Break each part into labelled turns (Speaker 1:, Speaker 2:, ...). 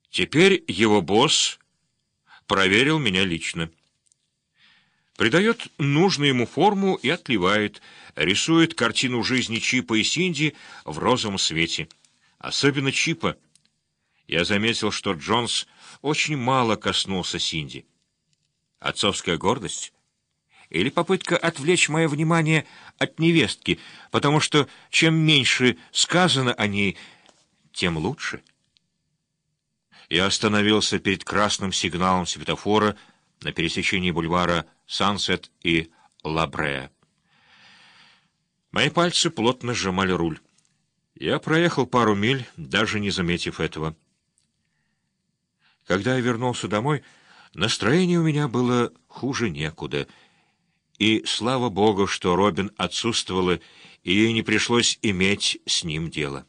Speaker 1: Теперь его босс проверил меня лично. Придает нужную ему форму и отливает, рисует картину жизни Чипа и Синди в розовом свете. Особенно Чипа. Я заметил, что Джонс очень мало коснулся Синди. Отцовская гордость? Или попытка отвлечь мое внимание от невестки, потому что чем меньше сказано о ней, тем лучше? Я остановился перед красным сигналом светофора на пересечении бульвара Сансет и Ла-Бреа. Мои пальцы плотно сжимали руль. Я проехал пару миль, даже не заметив этого. Когда я вернулся домой, настроение у меня было хуже некуда. И слава Богу, что Робин отсутствовала, и ей не пришлось иметь с ним дело.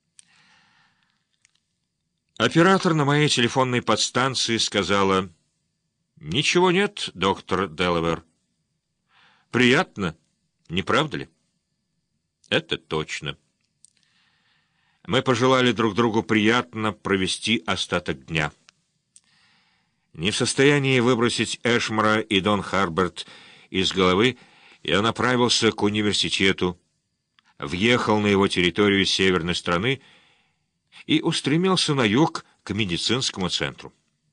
Speaker 1: Оператор на моей телефонной подстанции сказала: «Ничего нет, доктор Делавер». Приятно, не правда ли? Это точно. Мы пожелали друг другу приятно провести остаток дня. Не в состоянии выбросить Эшмора и Дон Харберт из головы, я направился к университету, въехал на его территорию северной страны и устремился на юг к медицинскому центру.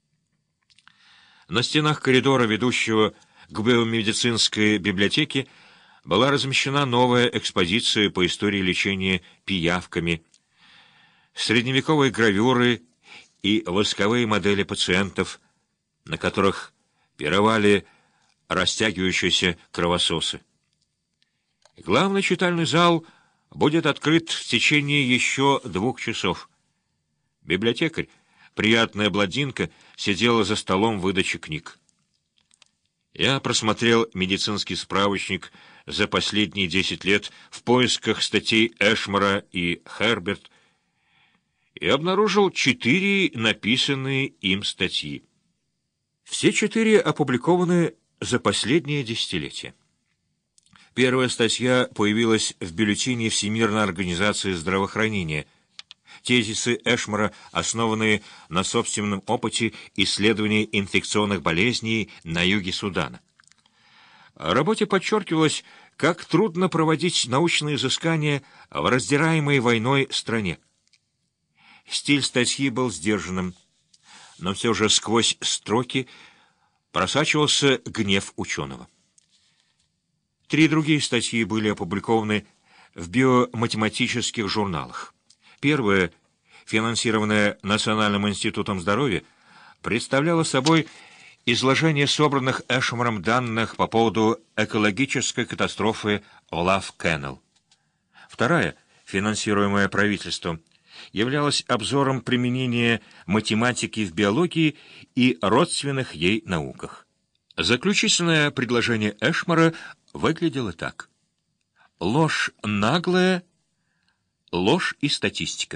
Speaker 1: На стенах коридора, ведущего к биомедицинской библиотеке, была размещена новая экспозиция по истории лечения пиявками, средневековые гравюры и восковые модели пациентов, на которых пировали растягивающиеся кровососы. Главный читальный зал будет открыт в течение еще 2 часов. Библиотекарь, приятная блондинка, сидела за столом выдачи книг. Я просмотрел медицинский справочник за последние 10 лет в поисках статей Эшмора и Херберт и обнаружил 4 написанные им статьи. Все 4 опубликованы за последнее десятилетие. Первая статья появилась в бюллетене Всемирной организации здравоохранения. Тезисы Эшмора, основанные на собственном опыте исследования инфекционных болезней на юге Судана. В работе подчеркивалось, как трудно проводить научные изыскания в раздираемой войной стране. Стиль статьи был сдержанным, но все же сквозь строки просачивался гнев ученого. 3 другие статьи были опубликованы в биоматематических журналах. Первая, финансированная Национальным институтом здоровья, представляла собой изложение собранных Эшмором данных по поводу экологической катастрофы в Лав-Кеннел. Вторая, финансируемая правительством, являлась обзором применения математики в биологии и родственных ей науках. Заключительное предложение Эшмора выглядело так: ложь наглая, ложь и статистика.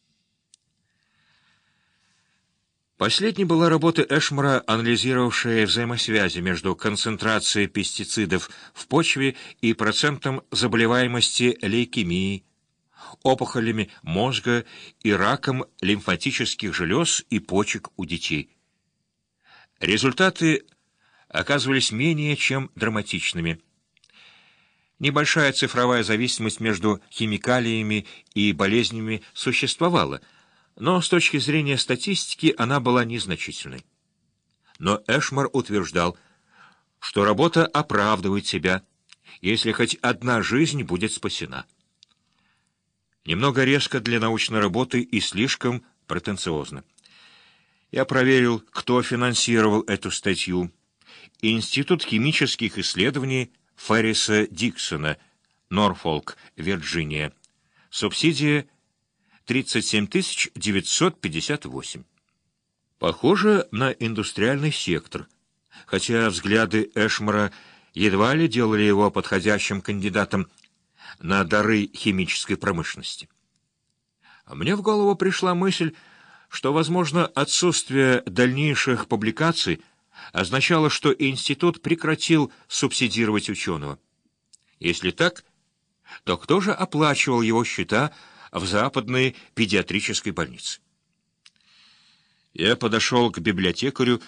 Speaker 1: Последней была работа Эшмора, анализировавшая взаимосвязи между концентрацией пестицидов в почве и процентом заболеваемости лейкемией, опухолями мозга и раком лимфатических желез и почек у детей. Результаты оказывались менее чем драматичными. Небольшая цифровая зависимость между химикалиями и болезнями существовала, но с точки зрения статистики она была незначительной. Но Эшмор утверждал, что работа оправдывает себя, если хоть одна жизнь будет спасена. Немного резко для научной работы и слишком претенциозно. Я проверил, кто финансировал эту статью. Институт химических исследований Ферриса Диксона, Норфолк, Вирджиния. Субсидия 37 958. Похоже на индустриальный сектор, хотя взгляды Эшмора едва ли делали его подходящим кандидатом на дары химической промышленности. Мне в голову пришла мысль, что, возможно, отсутствие дальнейших публикаций означало, что институт прекратил субсидировать ученого. Если так, то кто же оплачивал его счета в западной педиатрической больнице? Я подошел к библиотекарю